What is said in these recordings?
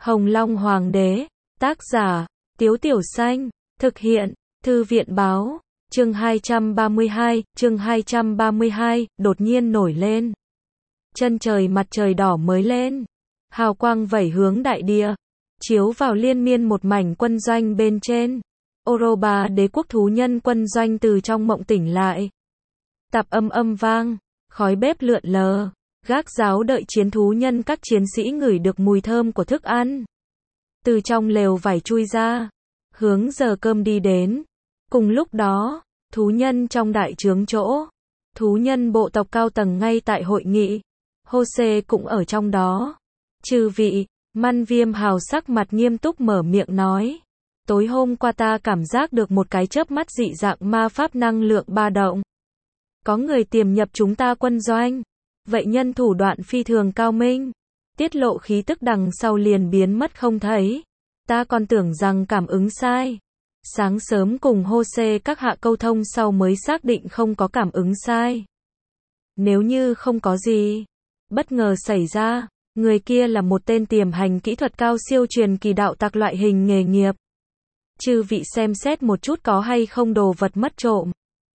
Hồng Long Hoàng đế, tác giả, Tiếu Tiểu Xanh, thực hiện, Thư viện báo, chương 232, đột nhiên nổi lên. Chân trời mặt trời đỏ mới lên, hào quang vẩy hướng đại địa, chiếu vào liên miên một mảnh quân doanh bên trên. Oroba đế quốc thú nhân quân doanh từ trong mộng tỉnh lại. Tạp âm vang, khói bếp lượn lờ, gác giáo đợi chiến thú nhân các chiến sĩ ngửi được mùi thơm của thức ăn. Từ trong lều vải chui ra, hướng giờ cơm đi đến. Cùng lúc đó, thú nhân trong đại trướng chỗ, thú nhân bộ tộc cao tầng ngay tại hội nghị. Jose cũng ở trong đó. Chư vị, Man Viêm hào sắc mặt nghiêm túc mở miệng nói. Tối hôm qua ta cảm giác được một cái chớp mắt dị dạng ma pháp năng lượng ba động. Có người tiềm nhập chúng ta quân doanh. Vậy nhân thủ đoạn phi thường cao minh. Tiết lộ khí tức đằng sau liền biến mất không thấy. Ta còn tưởng rằng cảm ứng sai. Sáng sớm cùng Jose các hạ câu thông sau mới xác định không có cảm ứng sai. Nếu như không có gì bất ngờ xảy ra, người kia là một tên tiềm hành kỹ thuật cao siêu truyền kỳ đạo tặc loại hình nghề nghiệp. Chư vị xem xét một chút có hay không đồ vật mất trộm.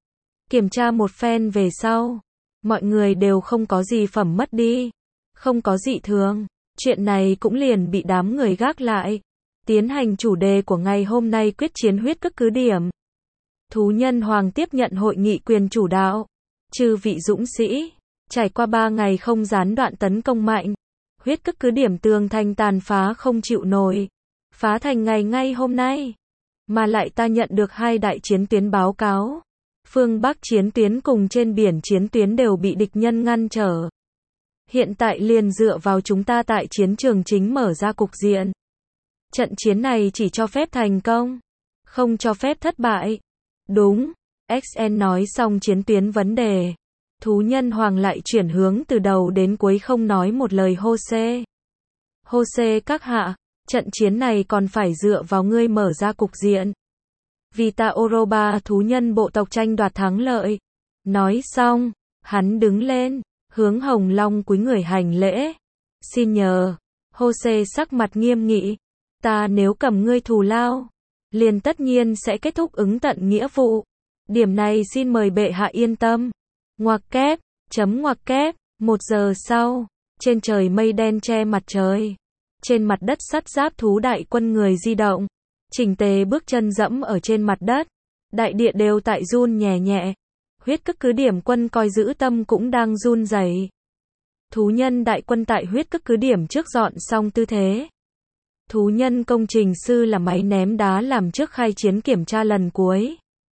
Kiểm tra một phen về sau, mọi người đều không có gì phẩm mất đi, không có dị thường. Chuyện này cũng liền bị đám người gác lại. Tiến hành chủ đề của ngày hôm nay quyết chiến huyết cức cứ điểm. Thú nhân hoàng tiếp nhận hội nghị quyền chủ đạo. Chư vị dũng sĩ, trải qua 3 ngày không gián đoạn tấn công mạnh, huyết cức cứ điểm tường thành tàn phá không chịu nổi. Phá thành ngày ngay hôm nay. Mà lại ta nhận được 2 đại chiến tuyến báo cáo. Phương Bắc chiến tuyến cùng trên biển chiến tuyến đều bị địch nhân ngăn trở. Hiện tại liền dựa vào chúng ta tại chiến trường chính mở ra cục diện. Trận chiến này chỉ cho phép thành công, không cho phép thất bại. Đúng, XN nói xong chiến tuyến vấn đề. Thú nhân hoàng lại chuyển hướng từ đầu đến cuối không nói một lời Jose. Jose các hạ, trận chiến này còn phải dựa vào ngươi mở ra cục diện. Vì ta Oroba thú nhân bộ tộc tranh đoạt thắng lợi. Nói xong, hắn đứng lên, hướng Hồng Long cúi người hành lễ. Xin nhờ. Jose sắc mặt nghiêm nghị. Ta nếu cầm ngươi thù lao, liền tất nhiên sẽ kết thúc ứng tận nghĩa vụ. Điểm này xin mời bệ hạ yên tâm. Ngoặc kép, ngoặc kép. 1 giờ sau, trên trời mây đen che mặt trời. Trên mặt đất sắt giáp thú đại quân người di động. Chỉnh tề bước chân dẫm ở trên mặt đất. Đại địa đều tại run nhẹ nhẹ. Huyết cức cứ điểm quân coi giữ tâm cũng đang run rẩy. Thú nhân đại quân tại huyết cức cứ điểm trước dọn xong tư thế. Thú nhân công trình sư là máy ném đá làm trước khai chiến kiểm tra lần cuối.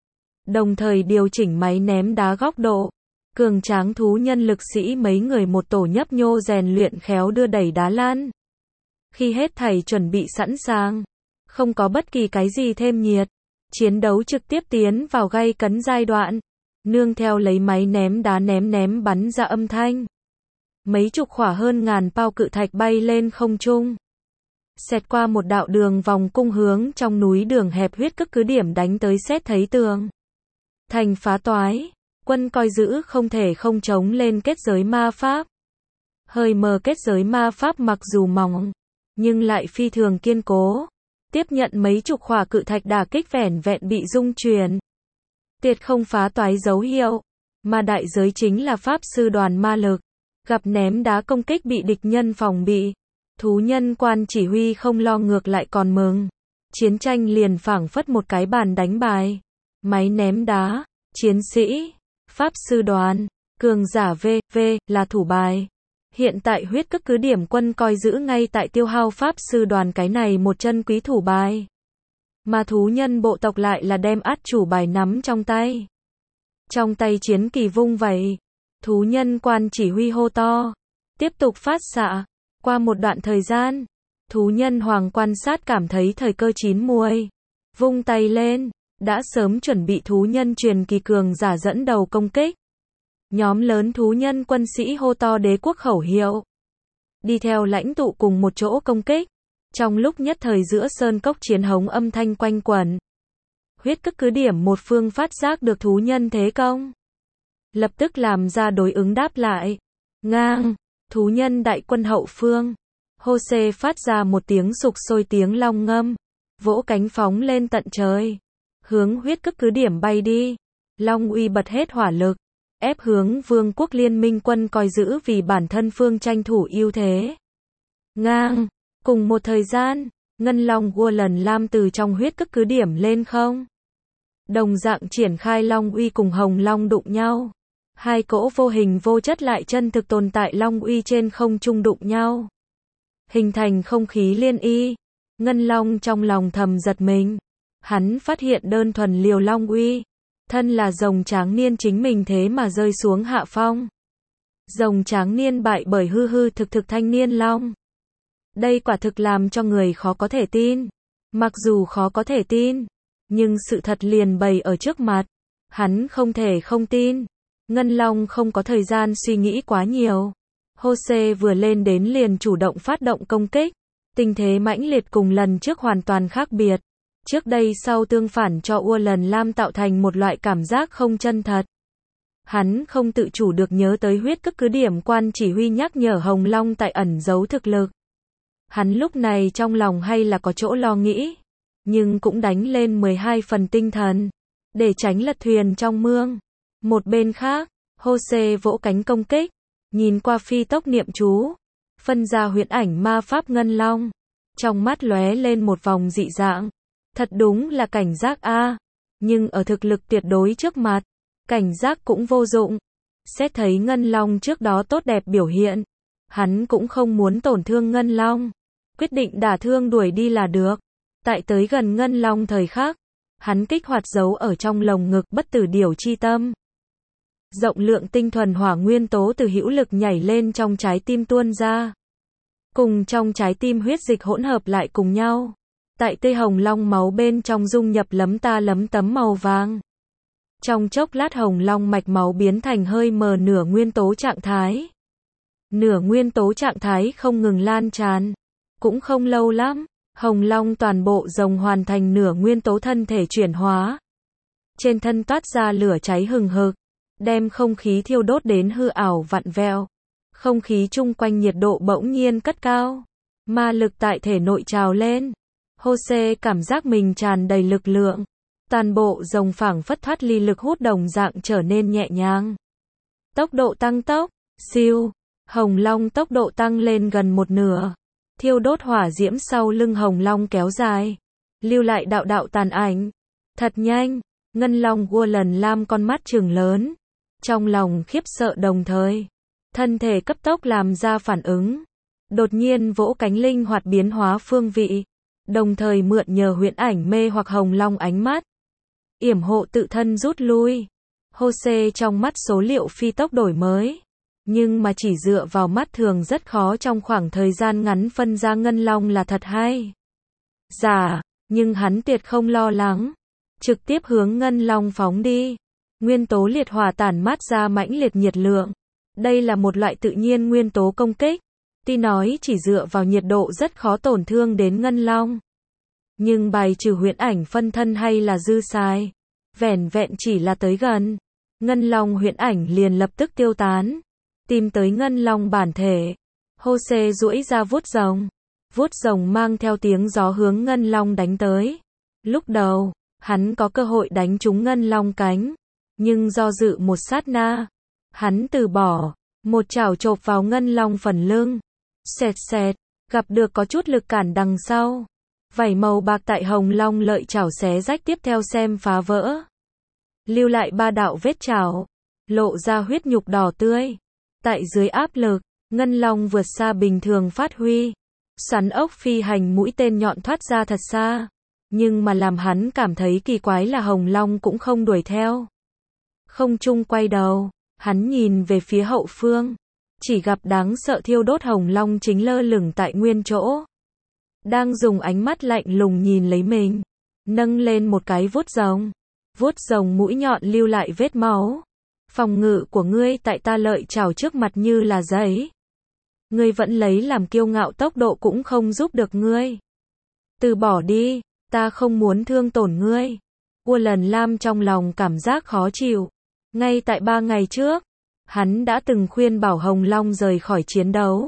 Đồng thời điều chỉnh máy ném đá góc độ. Cường tráng thú nhân lực sĩ mấy người một tổ nhấp nhô rèn luyện khéo đưa đẩy đá lan. Khi hết thảy chuẩn bị sẵn sàng, không có bất kỳ cái gì thêm nhiệt, chiến đấu trực tiếp tiến vào gay cấn giai đoạn, nương theo lấy máy ném đá ném bắn ra âm thanh. Mấy chục khỏa hơn ngàn bao cự thạch bay lên không trung. Xẹt qua một đạo đường vòng cung hướng trong núi đường hẹp huyết cức cứ điểm đánh tới xét thấy tường thành phá toái. Quân coi giữ không thể không chống lên kết giới ma pháp. Hơi mờ kết giới ma pháp mặc dù mỏng, nhưng lại phi thường kiên cố. Tiếp nhận mấy chục khỏa cự thạch đả kích vẻn vẹn bị rung chuyển. Tiệt không phá toái dấu hiệu, mà đại giới chính là pháp sư đoàn ma lực. Gặp ném đá công kích bị địch nhân phòng bị. Thú nhân quan chỉ huy không lo ngược lại còn mừng. Chiến tranh liền phảng phất một cái bàn đánh bài. Máy ném đá, chiến sĩ, pháp sư đoàn, cường giả VV là thủ bài. Hiện tại huyết cức cứ điểm quân coi giữ ngay tại tiêu hao pháp sư đoàn cái này một chân quý thủ bài. Mà thú nhân bộ tộc lại là đem át chủ bài nắm trong tay. Trong tay chiến kỳ vung vẩy. Thú nhân quan chỉ huy hô to. Tiếp tục phát xạ. Qua một đoạn thời gian, thú nhân hoàng quan sát cảm thấy thời cơ chín muồi. Vung tay lên, đã sớm chuẩn bị thú nhân truyền kỳ cường giả dẫn đầu công kích. Nhóm lớn thú nhân quân sĩ hô to đế quốc khẩu hiệu. Đi theo lãnh tụ cùng một chỗ công kích. Trong lúc nhất thời giữa sơn cốc chiến hống âm thanh quanh quẩn. Huyết cức cứ điểm một phương phát giác được thú nhân thế công. Lập tức làm ra đối ứng đáp lại. Ngang, thú nhân đại quân hậu phương. Hô-xê phát ra một tiếng sục sôi tiếng long ngâm, vỗ cánh phóng lên tận trời, hướng huyết cức cứ điểm bay đi. Long uy bật hết hỏa lực, ép hướng vương quốc liên minh quân coi giữ vì bản thân phương tranh thủ ưu thế. Ngang, cùng một thời gian, ngân long Worland Lam từ trong huyết cức cứ điểm lên không. Đồng dạng triển khai long uy cùng hồng long đụng nhau. Hai cỗ vô hình vô chất lại chân thực tồn tại long uy trên không trung đụng nhau, hình thành không khí liên y. Ngân long trong lòng thầm giật mình. Hắn phát hiện đơn thuần liều long uy, thân là rồng tráng niên chính mình thế mà rơi xuống hạ phong. Rồng tráng niên bại bởi hư hư thực thực thanh niên long. Đây quả thực làm cho người khó có thể tin. Mặc dù khó có thể tin, nhưng sự thật liền bày ở trước mặt. Hắn không thể không tin. Ngân long không có thời gian suy nghĩ quá nhiều. Hô-xê vừa lên đến liền chủ động phát động công kích. Tình thế mãnh liệt cùng lần trước hoàn toàn khác biệt. Trước đây sau tương phản cho Worland Lam tạo thành một loại cảm giác không chân thật. Hắn không tự chủ được nhớ tới huyết cức cứ điểm quan chỉ huy nhắc nhở Hồng Long tại ẩn giấu thực lực. Hắn lúc này trong lòng hay là có chỗ lo nghĩ, nhưng cũng đánh lên 12 phần tinh thần, để tránh lật thuyền trong mương. Một bên khác, Hô-xê vỗ cánh công kích, nhìn qua phi tốc niệm chú, phân ra huyễn ảnh ma pháp ngân long. Trong mắt lóe lên một vòng dị dạng. Thật đúng là cảnh giác a, nhưng ở thực lực tuyệt đối trước mặt, cảnh giác cũng vô dụng. Xét thấy ngân long trước đó tốt đẹp biểu hiện, hắn cũng không muốn tổn thương ngân long, quyết định đả thương đuổi đi là được. Tại tới gần ngân long thời khắc, hắn kích hoạt dấu ở trong lồng ngực bất tử điểu chi tâm. Rộng lượng tinh thuần hỏa nguyên tố từ hữu lực nhảy lên trong trái tim tuôn ra, cùng trong trái tim huyết dịch hỗn hợp lại cùng nhau. Tại tê hồng long máu bên trong dung nhập lấm ta lấm tấm màu vàng. Trong chốc lát hồng long mạch máu biến thành hơi mờ nửa nguyên tố trạng thái. Nửa nguyên tố trạng thái không ngừng lan tràn. Cũng không lâu lắm, hồng long toàn bộ rồng hoàn thành nửa nguyên tố thân thể chuyển hóa. Trên thân toát ra lửa cháy hừng hực, đem không khí thiêu đốt đến hư ảo vặn vẹo. Không khí chung quanh nhiệt độ bỗng nhiên cất cao. Ma lực tại thể nội trào lên. Hô-xê cảm giác mình tràn đầy lực lượng. Toàn bộ rồng phảng phất thoát ly lực hút đồng dạng trở nên nhẹ nhàng. Tốc độ tăng tốc, siêu, hồng long tốc độ tăng lên gần một nửa. Thiêu đốt hỏa diễm sau lưng hồng long kéo dài, lưu lại đạo đạo tàn ảnh. Thật nhanh, ngân long Worland Lam con mắt trừng lớn, trong lòng khiếp sợ đồng thời, thân thể cấp tốc làm ra phản ứng. Đột nhiên vỗ cánh linh hoạt biến hóa phương vị. Đồng thời mượn nhờ huyễn ảnh mê hoặc hồng long ánh mắt, yểm hộ tự thân rút lui. Hô-xê trong mắt số liệu phi tốc đổi mới, nhưng mà chỉ dựa vào mắt thường rất khó trong khoảng thời gian ngắn phân ra ngân long là thật hay giả, nhưng hắn tuyệt không lo lắng, trực tiếp hướng ngân long phóng đi. Nguyên tố liệt hỏa tản mát ra mãnh liệt nhiệt lượng. Đây là một loại tự nhiên nguyên tố công kích. Tuy nói chỉ dựa vào nhiệt độ rất khó tổn thương đến ngân long, nhưng bài trừ huyễn ảnh phân thân hay là dư xài. Vẻn vẹn chỉ là tới gần, ngân long huyễn ảnh liền lập tức tiêu tán, tìm tới ngân long bản thể. Hô-xê duỗi ra vuốt rồng mang theo tiếng gió hướng ngân long đánh tới. Lúc đầu, hắn có cơ hội đánh trúng ngân long cánh, nhưng do dự một sát na, hắn từ bỏ, một chảo chộp vào ngân long phần lưng. Xẹt xẹt, gặp được có chút lực cản đằng sau. Vảy màu bạc tại hồng long lợi chảo xé rách tiếp theo xem phá vỡ. Lưu lại 3 đạo vết chảo, lộ ra huyết nhục đỏ tươi. Tại dưới áp lực, ngân long vượt xa bình thường phát huy. Xoắn ốc phi hành mũi tên nhọn thoát ra thật xa. Nhưng mà làm hắn cảm thấy kỳ quái là hồng long cũng không đuổi theo. Không trung quay đầu, hắn nhìn về phía hậu phương. Chỉ gặp đáng sợ thiêu đốt hồng long chính lơ lửng tại nguyên chỗ. Đang dùng ánh mắt lạnh lùng nhìn lấy mình. Nâng lên một cái vuốt rồng mũi nhọn lưu lại vết máu. Phòng ngự của ngươi tại ta lợi chảo trước mặt như là giấy. Ngươi vẫn lấy làm kiêu ngạo, tốc độ cũng không giúp được ngươi. Từ bỏ đi, ta không muốn thương tổn ngươi. Worland Lam trong lòng cảm giác khó chịu. Ngay tại 3 ngày trước, hắn đã từng khuyên bảo Hồng Long rời khỏi chiến đấu.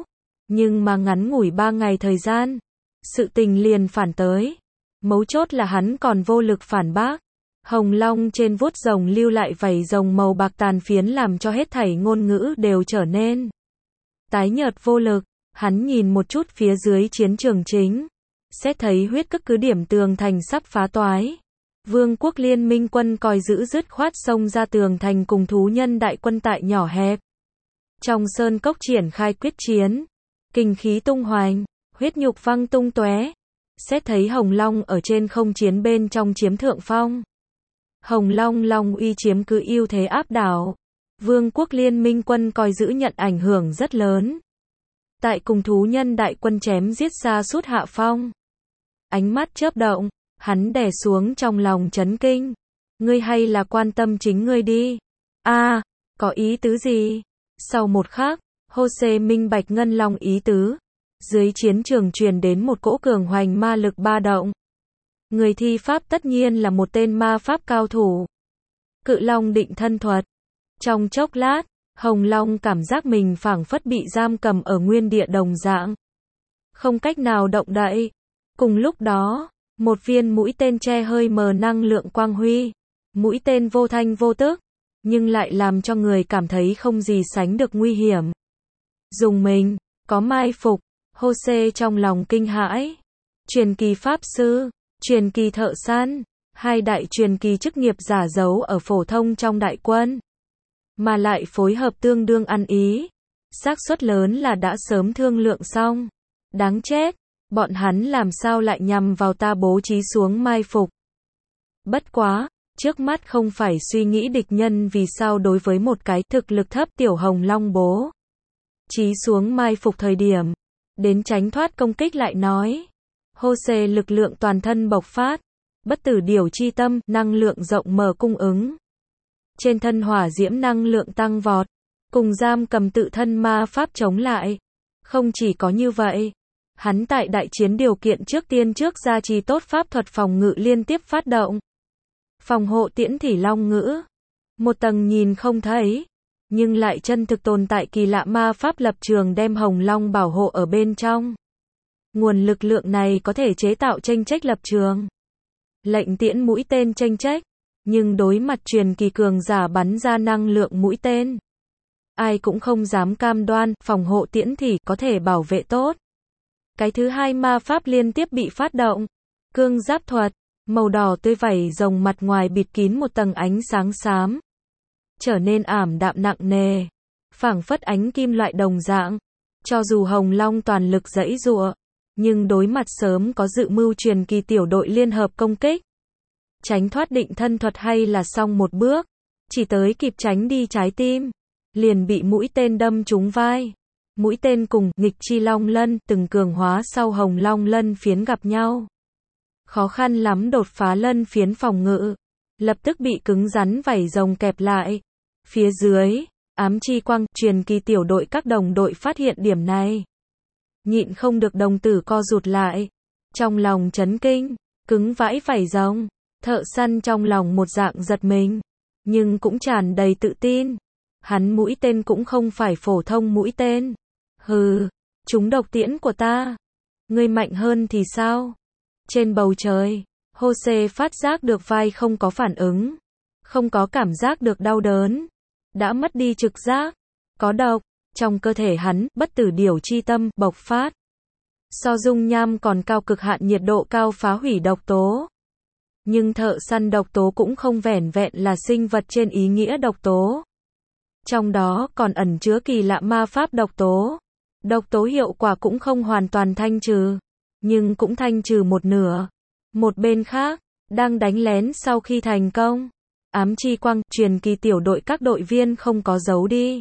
Nhưng mà ngắn ngủi 3 ngày thời gian, sự tình liền phản tới. Mấu chốt là hắn còn vô lực phản bác. Hồng Long trên vuốt rồng lưu lại vảy rồng màu bạc tàn phiến làm cho hết thảy ngôn ngữ đều trở nên tái nhợt vô lực. Hắn nhìn một chút phía dưới chiến trường chính, xét thấy huyết cức cứ điểm tường thành sắp phá toái. Vương quốc liên minh quân coi giữ dứt khoát xông ra tường thành cùng thú nhân đại quân tại nhỏ hẹp trong sơn cốc triển khai quyết chiến. Kinh khí tung hoành, huyết nhục văng tung tóe. Xét thấy Hồng Long ở trên không chiến bên trong chiếm thượng phong. Hồng Long Long uy chiếm cứ ưu thế áp đảo. Vương quốc liên minh quân coi giữ nhận ảnh hưởng rất lớn. Tại cùng thú nhân đại quân chém giết xa sút hạ phong. Ánh mắt chớp động, hắn đè xuống trong lòng chấn kinh. Ngươi hay là quan tâm chính ngươi đi. Có ý tứ gì? Sau một khắc, Jose minh bạch Ngân Long ý tứ. Dưới chiến trường truyền đến một cỗ cường hoành ma lực ba động. Người thi pháp tất nhiên là một tên ma pháp cao thủ. Cự Long định thân thuật. Trong chốc lát, Hồng Long cảm giác mình phảng phất bị giam cầm ở nguyên địa đồng dạng. Không cách nào động đậy. Cùng lúc đó, một viên mũi tên che hơi mờ năng lượng quang huy. Mũi tên vô thanh vô tức, nhưng lại làm cho người cảm thấy không gì sánh được nguy hiểm. Dùng mình, có mai phục. Jose trong lòng kinh hãi. Truyền kỳ pháp sư, truyền kỳ thợ săn, hai đại truyền kỳ chức nghiệp giả giấu ở phổ thông trong đại quân, mà lại phối hợp tương đương ăn ý. Xác suất lớn là đã sớm thương lượng xong. Đáng chết, bọn hắn làm sao lại nhằm vào ta bố trí xuống mai phục. Bất quá, trước mắt không phải suy nghĩ địch nhân vì sao đối với một cái thực lực thấp tiểu Hồng Long bố trí xuống mai phục thời điểm, đến tránh thoát công kích lại nói. Jose lực lượng toàn thân bộc phát, bất tử điều chi tâm, năng lượng rộng mở cung ứng. Trên thân hỏa diễm năng lượng tăng vọt, cùng giam cầm tự thân ma pháp chống lại. Không chỉ có như vậy, hắn tại đại chiến điều kiện trước tiên trước gia trì tốt pháp thuật phòng ngự liên tiếp phát động. Phòng hộ tiễn thỉ long ngữ. Một tầng nhìn không thấy, nhưng lại chân thực tồn tại kỳ lạ ma pháp lập trường đem Hồng Long bảo hộ ở bên trong. Nguồn lực lượng này có thể chế tạo chênh trách lập trường. Lệnh tiễn mũi tên chênh trách, nhưng đối mặt truyền kỳ cường giả bắn ra năng lượng mũi tên, ai cũng không dám cam đoan phòng hộ tiễn thỉ có thể bảo vệ tốt. Cái thứ hai ma pháp liên tiếp bị phát động. Cương giáp thuật, màu đỏ tươi vảy rồng mặt ngoài bịt kín một tầng ánh sáng xám, trở nên ảm đạm nặng nề, phảng phất ánh kim loại đồng dạng. Cho dù Hồng Long toàn lực giãy giụa, nhưng đối mặt sớm có dự mưu truyền kỳ tiểu đội liên hợp công kích, tránh thoát định thân thuật hay là xong một bước, chỉ tới kịp tránh đi trái tim, liền bị mũi tên đâm trúng vai. Mũi tên cùng nghịch chi long lân từng cường hóa sau Hồng Long lân phiến gặp nhau, khó khăn lắm đột phá lân phiến phòng ngự, lập tức bị cứng rắn vảy rồng kẹp lại. Phía dưới, ám chi quang, truyền kỳ tiểu đội các đồng đội phát hiện điểm này, nhịn không được đồng tử co rụt lại, trong lòng chấn kinh. Cứng vãi vảy rồng. Thợ săn trong lòng một dạng giật mình, nhưng cũng tràn đầy tự tin. Hắn mũi tên cũng không phải phổ thông mũi tên. Hừ, trúng độc tiễn của ta. Ngươi mạnh hơn thì sao? Trên bầu trời, Jose phát giác được vai không có phản ứng, không có cảm giác được đau đớn, đã mất đi trực giác. Có độc, trong cơ thể hắn, bất tử điều chi tâm, bộc phát. So dung nham còn cao cực hạn nhiệt độ cao phá hủy độc tố. Nhưng thợ săn độc tố cũng không vẻn vẹn là sinh vật trên ý nghĩa độc tố. Trong đó còn ẩn chứa kỳ lạ ma pháp độc tố. Độc tố hiệu quả cũng không hoàn toàn thanh trừ, nhưng cũng thanh trừ một nửa. Một bên khác, đang đánh lén sau khi thành công, ám chi quang, truyền kỳ tiểu đội các đội viên không có giấu đi,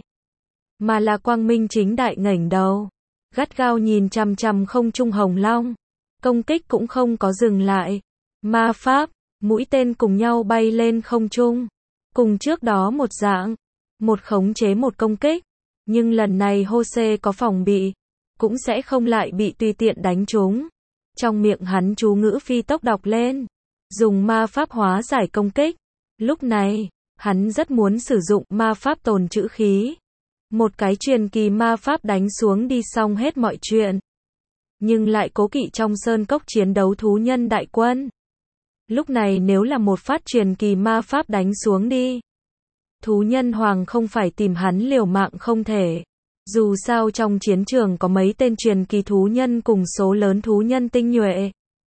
mà là quang minh chính đại ngẩng đầu, gắt gao nhìn chằm chằm không trung Hồng Long. Công kích cũng không có dừng lại. Ma pháp, mũi tên cùng nhau bay lên không trung. Cùng trước đó một dạng, một khống chế một công kích. Nhưng lần này Jose có phòng bị, cũng sẽ không lại bị tùy tiện đánh trúng. Trong miệng hắn chú ngữ phi tốc đọc lên, dùng ma pháp hóa giải công kích. Lúc này, hắn rất muốn sử dụng ma pháp tồn trữ khí, Một cái truyền kỳ ma pháp đánh xuống đi xong hết mọi chuyện. Nhưng lại cố kỵ trong sơn cốc chiến đấu thú nhân đại quân. Lúc này nếu là một phát truyền kỳ ma pháp đánh xuống đi, thú nhân hoàng không phải tìm hắn liều mạng không thể. Dù sao trong chiến trường có mấy tên truyền kỳ thú nhân cùng số lớn thú nhân tinh nhuệ.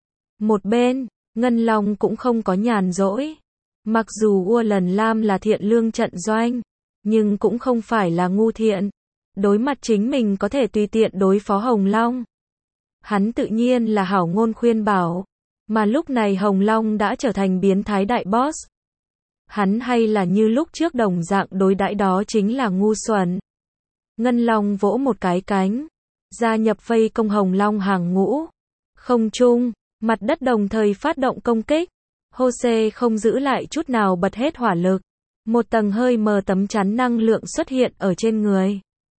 Một bên, Ngân Long cũng không có nhàn rỗi. Mặc dù Ulan Lam là thiện lương trận doanh, nhưng cũng không phải là ngu thiện. Đối mặt chính mình có thể tùy tiện đối phó Hồng Long. Hắn tự nhiên là hảo ngôn khuyên bảo. Mà lúc này Hồng Long đã trở thành biến thái đại boss. Hắn hay là như lúc trước đồng dạng đối đãi đó chính là ngu xuẩn. Ngân Long vỗ một cái cánh, gia nhập vây công Hồng Long hàng ngũ. Không trung, mặt đất đồng thời phát động công kích. Jose không giữ lại chút nào bật hết hỏa lực. Một tầng hơi mờ tấm chắn năng lượng xuất hiện ở trên người.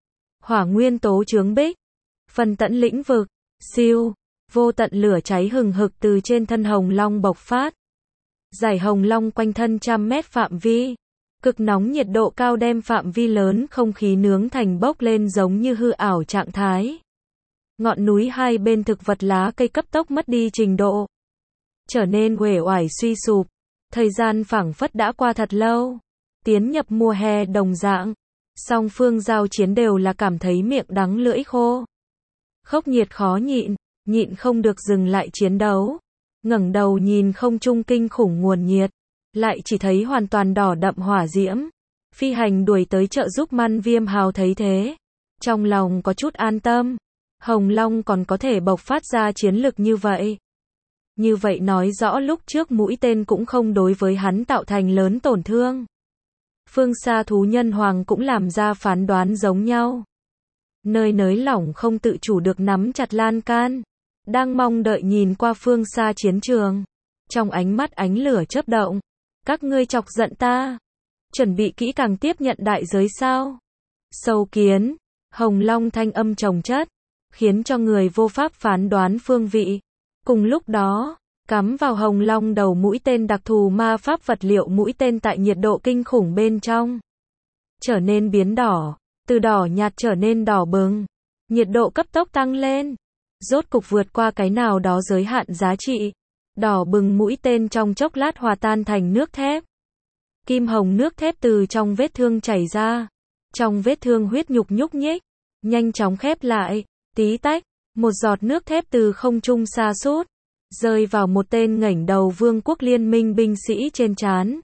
Hỏa nguyên tố chướng bích. Phần tận lĩnh vực. Siêu. Vô tận lửa cháy hừng hực từ trên thân Hồng Long bộc phát. Giải Hồng Long quanh thân trăm mét phạm vi. Cực nóng nhiệt độ cao đem phạm vi lớn không khí nướng thành bốc lên giống như hư ảo trạng thái. Ngọn núi hai bên thực vật lá cây cấp tốc mất đi trình độ. Trở nên uể oải suy sụp. Thời gian phảng phất đã qua thật lâu. Tiến nhập mùa hè đồng dạng. Song phương giao chiến đều là cảm thấy miệng đắng lưỡi khô. Khốc nhiệt khó nhịn, nhịn không được dừng lại chiến đấu. Ngẩng đầu nhìn không trung kinh khủng nguồn nhiệt. Lại chỉ thấy hoàn toàn đỏ đậm hỏa diễm. Phi hành đuổi tới trợ giúp Man Viêm Hào thấy thế. Trong lòng có chút an tâm. Hồng Long còn có thể bộc phát ra chiến lực như vậy. Như vậy nói rõ lúc trước mũi tên cũng không đối với hắn tạo thành lớn tổn thương. Phương xa thú nhân hoàng cũng làm ra phán đoán giống nhau. Nơi nới lỏng không tự chủ được nắm chặt lan can. Đang mong đợi nhìn qua phương xa chiến trường. Trong ánh mắt ánh lửa chớp động. Các ngươi chọc giận ta. Chuẩn bị kỹ càng tiếp nhận đại giới sao? Sâu kiến. Hồng Long thanh âm chồng chất. Khiến cho người vô pháp phán đoán phương vị. Cùng lúc đó, cắm vào Hồng Long đầu mũi tên đặc thù ma pháp vật liệu mũi tên tại nhiệt độ kinh khủng bên trong. Trở nên biến đỏ. Từ đỏ nhạt trở nên đỏ bừng. Nhiệt độ cấp tốc tăng lên. Rốt cục vượt qua cái nào đó giới hạn giá trị. Đỏ bừng mũi tên trong chốc lát hòa tan thành nước thép. Kim hồng nước thép từ trong vết thương chảy ra. Trong vết thương huyết nhục nhúc nhích. Nhanh chóng khép lại. Tí tách. Một giọt nước thép từ không trung xa sút rơi vào một tên ngẩng đầu vương quốc liên minh binh sĩ trên trán.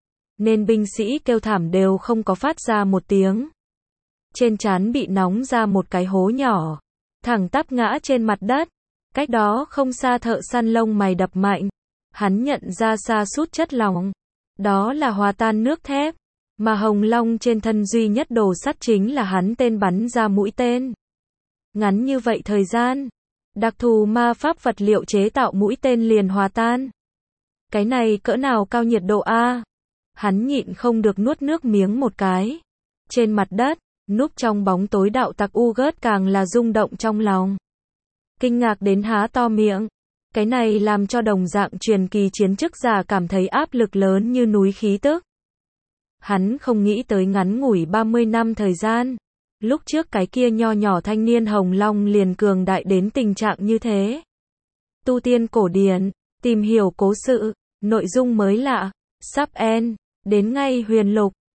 Nên binh sĩ kêu thảm đều không có phát ra một tiếng. Trên trán bị nóng ra một cái hố nhỏ. Thẳng tắp ngã trên mặt đất. Cách đó không xa thợ săn lông mày đập mạnh. Hắn nhận ra sa sút chất lỏng. Đó là hòa tan nước thép. Mà Hồng Long trên thân duy nhất đồ sắt chính là hắn tên bắn ra mũi tên. Ngắn như vậy thời gian. Đặc thù ma pháp vật liệu chế tạo mũi tên liền hòa tan. Cái này cỡ nào cao nhiệt độ a? Hắn nhịn không được nuốt nước miếng một cái. Trên mặt đất, núp trong bóng tối đạo tặc Ugat càng là rung động trong lòng. Kinh ngạc đến há to miệng. Cái này làm cho đồng dạng truyền kỳ chiến chức giả cảm thấy áp lực lớn như núi khí tức. Hắn không nghĩ tới ngắn ngủi 30 năm thời gian. Lúc trước cái kia nho nhỏ thanh niên Hồng Long liền cường đại đến tình trạng như thế. Tu tiên cổ điển, tìm hiểu cố sự, nội dung mới lạ, sắp end, đến ngay huyền lục.